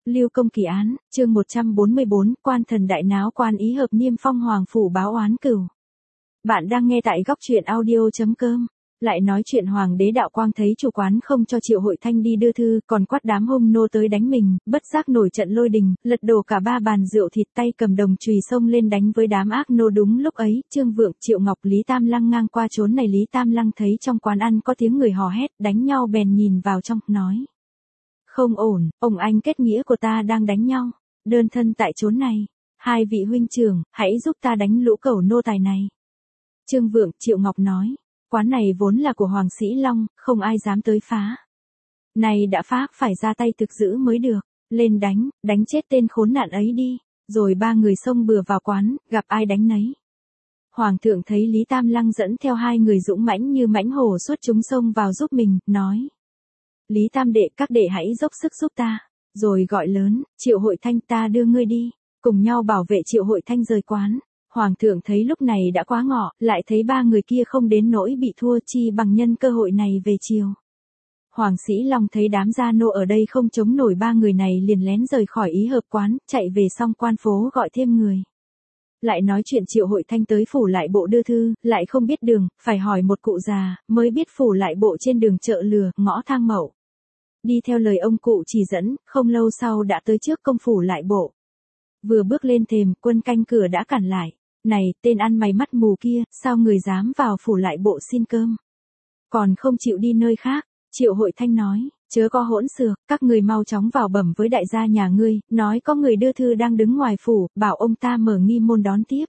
Lưu Công kỳ án, chương 144, quan thần đại náo quan ý hợp Niêm Phong hoàng phủ báo oán cửu. Bạn đang nghe tại góc truyện audio.com. Lại nói chuyện hoàng đế Đạo Quang thấy chủ quán không cho Triệu Hội Thanh đi đưa thư, còn quát đám hung nô tới đánh mình, bất giác nổi trận lôi đình, lật đổ cả 3 bàn rượu thịt, tay cầm đồng chùy xông lên đánh với đám ác nô. Đúng lúc ấy, Trương Vượng, Triệu Ngọc, Lý Tam Lăng ngang qua chốn này. Lý Tam Lăng thấy trong quán ăn có tiếng người hò hét, đánh nhau bèn nhìn vào trong, nói: Không ổn, ông anh kết nghĩa của ta đang đánh nhau, đơn thân tại chốn này. Hai vị huynh trưởng, hãy giúp ta đánh lũ cẩu nô tài này. Trương Vượng, Triệu Ngọc nói: Quán này vốn là của Hoàng Sĩ Long, không ai dám tới phá. Này đã phá, phải ra tay thực dữ mới được. Lên đánh chết tên khốn nạn ấy đi. Rồi 3 người xông bừa vào quán, gặp ai đánh nấy. Hoàng thượng thấy Lý Tam Lăng dẫn theo 2 người dũng mãnh như mãnh hổ xuất chúng xông vào giúp mình, nói: Lý Tam đệ, các đệ hãy dốc sức giúp ta. Rồi gọi lớn: Triệu Hội Thanh, ta đưa ngươi đi. Cùng nhau bảo vệ Triệu Hội Thanh rời quán. Hoàng thượng thấy lúc này đã quá ngọ, lại thấy 3 người kia không đến nỗi bị thua, chi bằng nhân cơ hội này về chiều. Hoàng Sĩ Long thấy đám gia nô ở đây không chống nổi 3 người này, liền lén rời khỏi ý hợp quán, chạy về xong quan phố gọi thêm người. Lại nói chuyện Triệu Hội Thanh tới phủ lại bộ đưa thư, lại không biết đường, phải hỏi một cụ già, mới biết phủ lại bộ trên đường Chợ Lừa, ngõ Thang Mậu. Đi theo lời ông cụ chỉ dẫn, không lâu sau đã tới trước công phủ lại bộ. Vừa bước lên thềm, quân canh cửa đã cản lại. Này, tên ăn mày mắt mù kia, sao người dám vào phủ lại bộ xin cơm? Còn không chịu đi nơi khác. Triệu Hội Thanh nói: Chớ có hỗn xược, các người mau chóng vào bẩm với đại gia nhà ngươi, nói có người đưa thư đang đứng ngoài phủ, bảo ông ta mở nghi môn đón tiếp.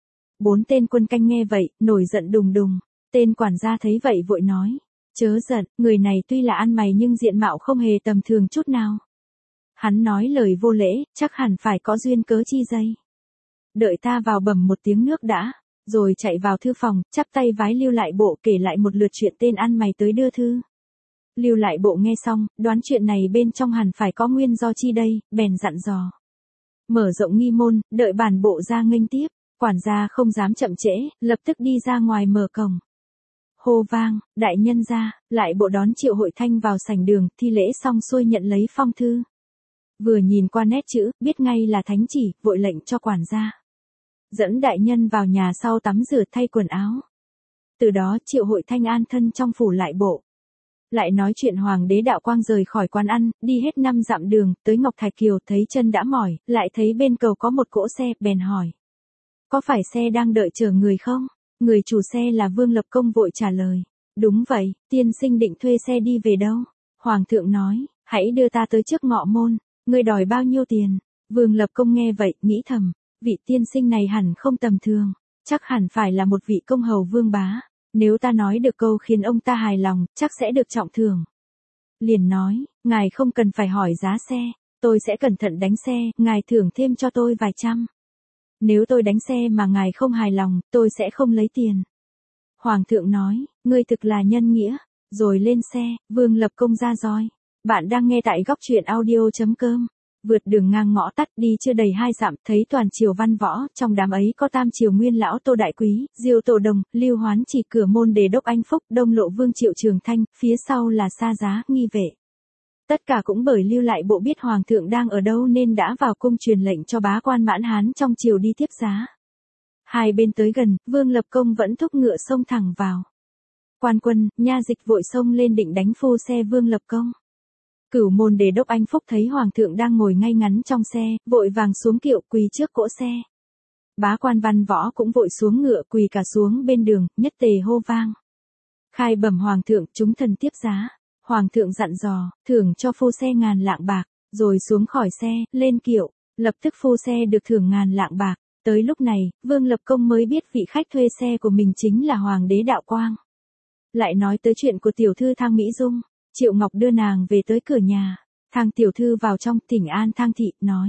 4 tên quân canh nghe vậy, nổi giận đùng đùng. Tên quản gia thấy vậy vội nói: Chớ giận, người này tuy là ăn mày nhưng diện mạo không hề tầm thường chút nào. Hắn nói lời vô lễ, chắc hẳn phải có duyên cớ chi dây. Đợi ta vào bẩm một tiếng nước đã. Rồi chạy vào thư phòng, chắp tay vái Lưu lại bộ, kể lại một lượt chuyện tên ăn mày tới đưa thư. Lưu lại bộ nghe xong, đoán chuyện này bên trong hẳn phải có nguyên do chi đây, bèn dặn dò: Mở rộng nghi môn, đợi bản bộ ra nghênh tiếp. Quản gia không dám chậm trễ, lập tức đi ra ngoài mở cổng. Hô vang, đại nhân ra, lại bộ đón Triệu Hội Thanh vào sảnh đường, thi lễ xong xuôi nhận lấy phong thư. Vừa nhìn qua nét chữ, biết ngay là thánh chỉ, vội lệnh cho quản gia dẫn đại nhân vào nhà sau tắm rửa thay quần áo. Từ đó Triệu Hội Thanh an thân trong phủ lại bộ. Lại nói chuyện hoàng đế Đạo Quang rời khỏi quán ăn, đi hết 5 dặm đường, tới Ngọc Thạch Kiều, thấy chân đã mỏi, lại thấy bên cầu có một cỗ xe, bèn hỏi: Có phải xe đang đợi chờ người không? Người chủ xe là Vương Lập Công vội trả lời: Đúng vậy, tiên sinh định thuê xe đi về đâu? Hoàng thượng nói: Hãy đưa ta tới trước ngọ môn. Ngươi đòi bao nhiêu tiền? Vương Lập Công nghe vậy, nghĩ thầm: Vị tiên sinh này hẳn không tầm thường, chắc hẳn phải là một vị công hầu vương bá. Nếu ta nói được câu khiến ông ta hài lòng, chắc sẽ được trọng thưởng. Liền nói: Ngài không cần phải hỏi giá xe, tôi sẽ cẩn thận đánh xe, ngài thưởng thêm cho tôi vài trăm. Nếu tôi đánh xe mà ngài không hài lòng, tôi sẽ không lấy tiền. Hoàng thượng nói: Ngươi thực là nhân nghĩa. Rồi lên xe, Vương Lập Công ra roi. Bạn đang nghe tại góc truyện audio.com. Vượt đường ngang ngõ tắt, đi chưa đầy 2 dặm, thấy toàn triều văn võ, trong đám ấy có Tam Triều Nguyên lão Tô Đại Quý, Diêu Tổ Đồng, Lưu Hoán Chỉ, Cửa Môn Đề Đốc Anh Phúc, Đông Lộ Vương Triệu Trường Thanh, phía sau là Sa Giá, Nghi Vệ. Tất cả cũng bởi Lưu lại bộ biết hoàng thượng đang ở đâu nên đã vào cung truyền lệnh cho bá quan Mãn Hán trong triều đi tiếp giá. Hai bên tới gần, Vương Lập Công vẫn thúc ngựa xông thẳng vào. Quan quân, nha dịch vội xông lên định đánh phu xe Vương Lập Công. Cửu Môn Đề Đốc Anh Phúc thấy hoàng thượng đang ngồi ngay ngắn trong xe, vội vàng xuống kiệu quỳ trước cỗ xe. Bá quan văn võ cũng vội xuống ngựa quỳ cả xuống bên đường, nhất tề hô vang: Khai bẩm hoàng thượng, chúng thần tiếp giá. Hoàng thượng dặn dò, thưởng cho phu xe 1000 lạng bạc. Rồi xuống khỏi xe, lên kiệu, lập tức phu xe được thưởng 1000 lạng bạc. Tới lúc này, Vương Lập Công mới biết vị khách thuê xe của mình chính là hoàng đế Đạo Quang. Lại nói tới chuyện của tiểu thư Thang Mỹ Dung. Triệu Ngọc đưa nàng về tới cửa nhà. Thang tiểu thư vào trong, thỉnh an Thang thị, nói: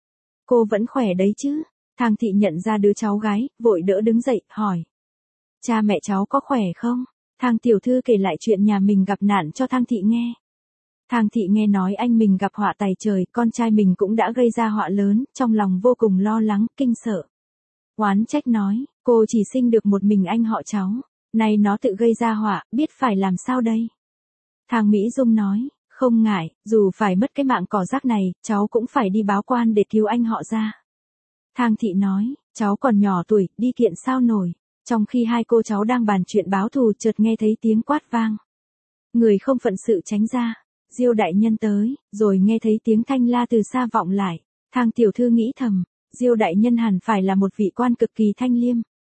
Cô vẫn khỏe đấy chứ? Thang thị nhận ra đứa cháu gái, vội đỡ đứng dậy, hỏi: Cha mẹ cháu có khỏe không? Thang tiểu thư kể lại chuyện nhà mình gặp nạn cho Thang thị nghe. Thang thị nghe nói anh mình gặp họa tày trời, con trai mình cũng đã gây ra họa lớn, trong lòng vô cùng lo lắng, kinh sợ. Oán trách nói: Cô chỉ sinh được một mình anh họ cháu, nay nó tự gây ra họa, biết phải làm sao đây? Thang Mỹ Dung nói: Không ngại, dù phải mất cái mạng cỏ rác này, cháu cũng phải đi báo quan để cứu anh họ ra. Thang thị nói, cháu còn nhỏ tuổi, đi kiện sao nổi. Trong khi hai cô cháu đang bàn chuyện báo thù chợt nghe thấy tiếng quát vang. Người không phận sự tránh ra. Diêu đại nhân tới, rồi nghe thấy tiếng thanh la từ xa vọng lại. Thang tiểu thư nghĩ thầm, Diêu đại nhân hẳn phải là một vị quan cực kỳ thanh liêm.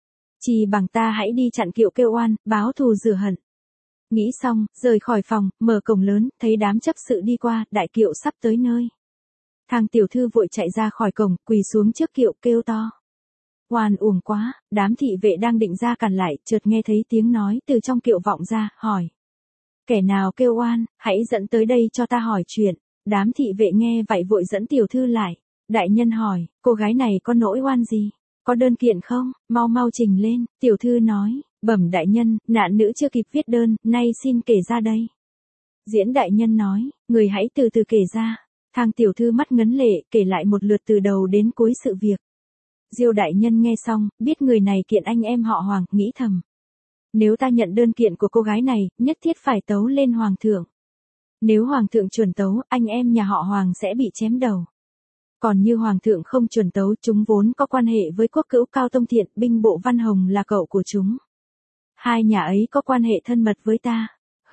Chỉ bằng ta hãy đi chặn kiệu kêu oan, báo thù rửa hận. Nghĩ xong, rời khỏi phòng, mở cổng lớn, thấy đám chấp sự đi qua, đại kiệu sắp tới nơi. Thang tiểu thư vội chạy ra khỏi cổng, quỳ xuống trước kiệu kêu to. Oan uổng quá, đám thị vệ đang định ra cản lại, chợt nghe thấy tiếng nói từ trong kiệu vọng ra, hỏi. Kẻ nào kêu oan, hãy dẫn tới đây cho ta hỏi chuyện. Đám thị vệ nghe vậy vội dẫn tiểu thư lại. Đại nhân hỏi, cô gái này có nỗi oan gì? Có đơn kiện không? Mau mau trình lên. Tiểu thư nói, bẩm đại nhân, nạn nữ chưa kịp viết đơn, nay xin kể ra đây. Diễn đại nhân nói, người hãy từ từ kể ra. Thang tiểu thư mắt ngấn lệ, kể lại một lượt từ đầu đến cuối sự việc. Diêu đại nhân nghe xong, biết người này kiện anh em họ Hoàng, nghĩ thầm. Nếu ta nhận đơn kiện của cô gái này, nhất thiết phải tấu lên Hoàng thượng. Nếu Hoàng thượng chuẩn tấu, anh em nhà họ Hoàng sẽ bị chém đầu. Còn như Hoàng thượng không chuẩn tấu, chúng vốn có quan hệ với quốc cữu Cao Tông Thiện, binh bộ Văn Hồng là cậu của chúng. Hai nhà ấy có quan hệ thân mật với ta.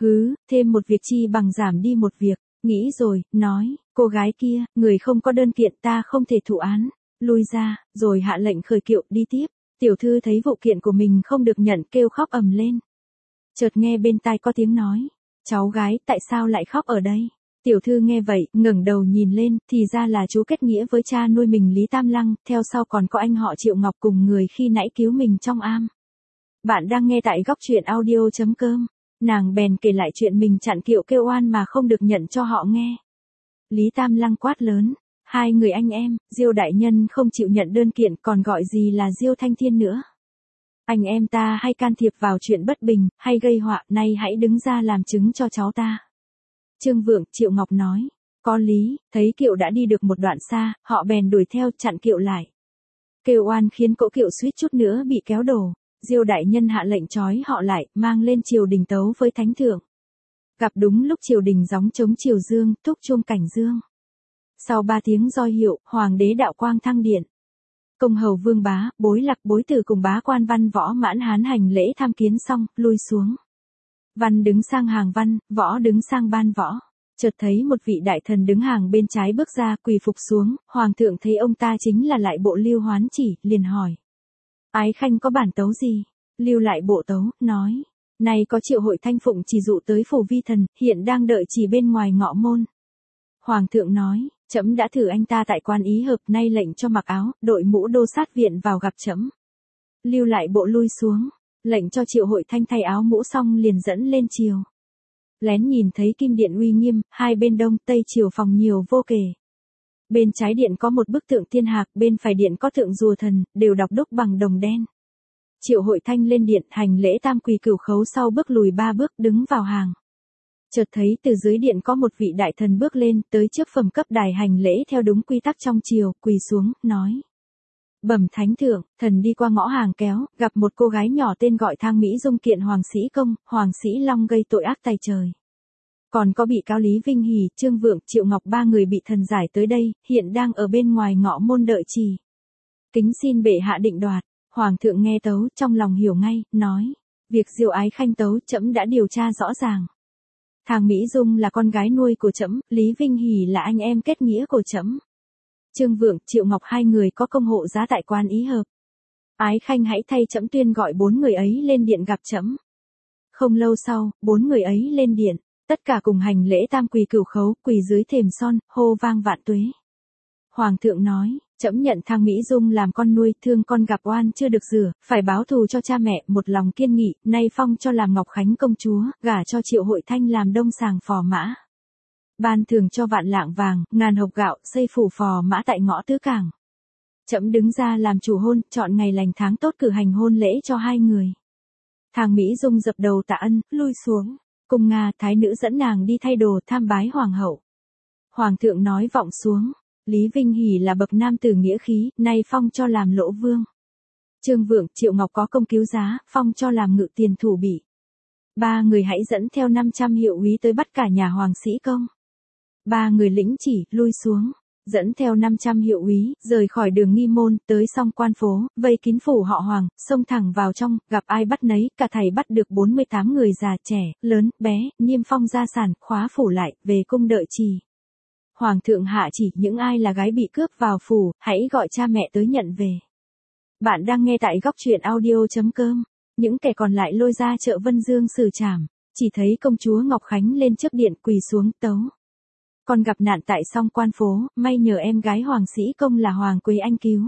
Thêm một việc chi bằng giảm đi một việc. Nghĩ rồi, nói, cô gái kia, người không có đơn kiện ta không thể thụ án. Lui ra, rồi hạ lệnh khởi kiệu đi tiếp. Tiểu thư thấy vụ kiện của mình không được nhận, kêu khóc ầm lên. Chợt nghe bên tai có tiếng nói, cháu gái tại sao lại khóc ở đây? Tiểu thư nghe vậy, ngẩng đầu nhìn lên, thì ra là chú kết nghĩa với cha nuôi mình Lý Tam Lăng, theo sau còn có anh họ Triệu Ngọc cùng người khi nãy cứu mình trong am. Bạn đang nghe tại góc truyện audio.com. Nàng bèn kể lại chuyện mình chặn kiệu kêu oan mà không được nhận cho họ nghe. Lý Tam Lăng quát lớn. Hai người anh em, Diêu đại nhân không chịu nhận đơn kiện còn gọi gì là Diêu Thanh Thiên nữa. Anh em ta hay can thiệp vào chuyện bất bình, hay gây họa, nay hãy đứng ra làm chứng cho cháu ta. Trương Vượng, Triệu Ngọc nói, có lý, thấy kiệu đã đi được một đoạn xa, họ bèn đuổi theo chặn kiệu lại. Kêu oan khiến cỗ kiệu suýt chút nữa bị kéo đổ. Diêu đại nhân hạ lệnh trói họ lại, mang lên triều đình tấu với thánh thượng. Gặp đúng lúc triều đình gióng trống triều dương, thúc chuông cảnh dương. Sau 3 tiếng roi hiệu, hoàng đế đạo quang thăng điện. Công hầu Vương Bá, Bối Lạc Bối Tử cùng bá quan Văn Võ mãn hán hành lễ tham kiến xong, lui xuống. Văn đứng sang hàng Văn, Võ đứng sang ban Võ. Chợt thấy một vị đại thần đứng hàng bên trái bước ra, quỳ phục xuống, hoàng thượng thấy ông ta chính là lại bộ Lưu Hoán Chỉ, liền hỏi. Ái khanh có bản tấu gì? Lưu lại bộ tấu, nói. Này có Triệu Hội Thanh phụng chỉ dụ tới phủ vi thần, hiện đang đợi chỉ bên ngoài ngọ môn. Hoàng thượng nói. Trẫm đã thử anh ta tại quan ý hợp, nay lệnh cho mặc áo, đội mũ đô sát viện vào gặp trẫm. Lưu lại bộ lui xuống, lệnh cho Triệu Hội Thanh thay áo mũ xong liền dẫn lên triều. Lén nhìn thấy kim điện uy nghiêm, hai bên đông tây triều phòng nhiều vô kể. Bên trái điện có một bức tượng thiên hạc, bên phải điện có tượng rùa thần, đều đọc đúc bằng đồng đen. Triệu Hội Thanh lên điện hành lễ tam quỳ cửu khấu, sau bước lùi 3 bước đứng vào hàng. Chợt thấy từ dưới điện có một vị đại thần bước lên, tới trước phẩm cấp đài hành lễ theo đúng quy tắc trong triều, quỳ xuống, nói. Bẩm thánh thượng, thần đi qua ngõ hàng kéo, gặp một cô gái nhỏ tên gọi Thang Mỹ Dung kiện Hoàng Sĩ Công, Hoàng Sĩ Long gây tội ác tày trời. Còn có bị cáo Lý Vinh Hỉ, Trương Vượng, Triệu Ngọc 3 người bị thần giải tới đây, hiện đang ở bên ngoài ngõ môn đợi trì. Kính xin bệ hạ định đoạt. Hoàng thượng nghe tấu, trong lòng hiểu ngay, nói. Việc Diêu ái khanh tấu trẫm đã điều tra rõ ràng. Thang Mỹ Dung là con gái nuôi của trẫm, Lý Vinh Hỉ là anh em kết nghĩa của trẫm. Trương Vượng, Triệu Ngọc 2 người có công hộ giá tại quan ý hợp. Ái khanh hãy thay trẫm tuyên gọi 4 người ấy lên điện gặp trẫm. Không lâu sau, 4 người ấy lên điện, tất cả cùng hành lễ tam quỳ cửu khấu, quỳ dưới thềm son, hô vang vạn tuế. Hoàng thượng nói, trẫm nhận Thang Mỹ Dung làm con nuôi, thương con gặp oan chưa được rửa, phải báo thù cho cha mẹ, một lòng kiên nghị, nay phong cho làm Ngọc Khánh công chúa, gả cho Triệu Hội Thanh làm đông sàng phò mã. Ban thưởng cho vạn lạng vàng, ngàn hộp gạo, xây phủ phò mã tại ngõ tứ cảng. Trẫm đứng ra làm chủ hôn, chọn ngày lành tháng tốt cử hành hôn lễ cho 2 người. Thang Mỹ Dung dập đầu tạ ân, lui xuống. Cùng Nga thái nữ dẫn nàng đi thay đồ tham bái hoàng hậu. Hoàng thượng nói vọng xuống. Lý Vinh Hỉ là bậc nam tử nghĩa khí, nay phong cho làm lỗ vương. Trương Vượng, Triệu Ngọc có công cứu giá, phong cho làm ngự tiền thủ bị. 3 người hãy dẫn theo 500 hiệu úy tới bắt cả nhà Hoàng Sĩ Công. Ba người lĩnh chỉ, lui xuống. Dẫn theo 500 hiệu úy, rời khỏi đường Nghi Môn, tới song quan phố, vây kín phủ họ Hoàng, xông thẳng vào trong, gặp ai bắt nấy, cả thầy bắt được 48 người già trẻ, lớn, bé, niêm phong gia sản, khóa phủ lại, về cung đợi trì. Hoàng thượng hạ chỉ, những ai là gái bị cướp vào phủ, hãy gọi cha mẹ tới nhận về. Bạn đang nghe tại góc truyện audio.com. Những kẻ còn lại lôi ra chợ Vân Dương xử trảm, chỉ thấy công chúa Ngọc Khánh lên trước điện quỳ xuống tấu. Con gặp nạn tại song quan phố, may nhờ em gái Hoàng Sĩ Công là Hoàng Quế Anh cứu.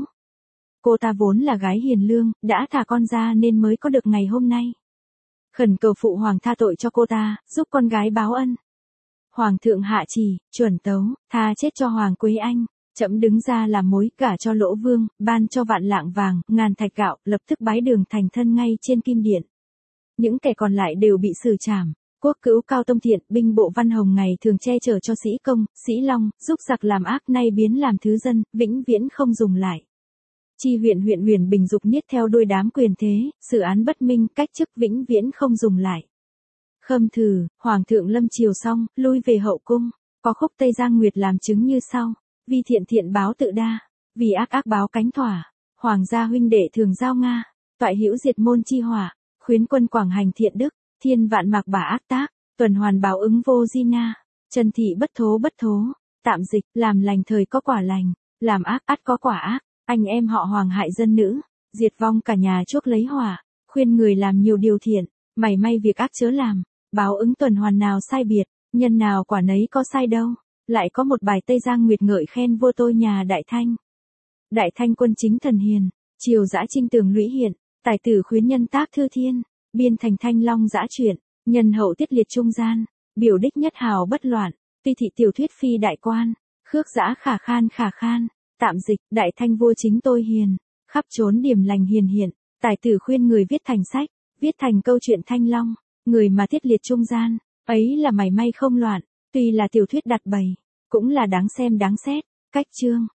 Cô ta vốn là gái hiền lương, đã thả con ra nên mới có được ngày hôm nay. Khẩn cầu phụ hoàng tha tội cho cô ta, giúp con gái báo ân. Hoàng thượng hạ chỉ, chuẩn tấu, tha chết cho Hoàng Quế Anh. Trẫm đứng ra làm mối, gả cho Lỗ Vương, ban cho vạn lạng vàng, ngàn thạch gạo, lập tức bái đường thành thân ngay trên kim điện. Những kẻ còn lại đều bị xử trảm. Quốc cữu Cao Tông Thiện, binh bộ Văn Hồng ngày thường che chở cho Sĩ Công, Sĩ Long, giúp giặc làm ác nay biến làm thứ dân, vĩnh viễn không dùng lại. Chi huyện Huyền Bình dục niết theo đuôi đám quyền thế, xử án bất minh, cách chức vĩnh viễn không dùng lại. Khâm thử, Hoàng thượng lâm triều xong, lui về hậu cung, có khúc Tây Giang Nguyệt làm chứng như sau. Vì thiện báo tự đa, vì ác báo cánh thỏa, hoàng gia huynh đệ thường giao Nga, toại hữu diệt môn chi hỏa, khuyến quân quảng hành thiện đức, thiên vạn mạc bả ác tác, tuần hoàn báo ứng vô di na, trần thị bất thố, tạm dịch, làm lành thời có quả lành, làm ác ắt có quả ác, anh em họ Hoàng hại dân nữ, diệt vong cả nhà chuốc lấy hỏa, khuyên người làm nhiều điều thiện, mảy may việc ác chớ làm, báo ứng tuần hoàn nào sai biệt, nhân nào quả nấy có sai đâu. Lại có một bài Tây Giang Nguyệt ngợi khen vua tôi nhà Đại Thanh. Đại Thanh quân chính thần hiền, triều dã trinh tường lũy hiện, tài tử khuyến nhân tác thư thiên, biên thành Thanh Long dã truyện, nhân hậu tiết liệt trung gian, biểu đích nhất hào bất loạn, tuy thị tiểu thuyết phi đại quan, khước dã khả khan, tạm dịch, Đại Thanh vua chính tôi hiền, khắp trốn điểm lành hiền hiện, tài tử khuyên người viết thành sách, viết thành câu chuyện Thanh Long, người mà tiết liệt trung gian, ấy là mảy may không loạn. Tuy là tiểu thuyết đặt bày, cũng là đáng xem đáng xét, cách chương.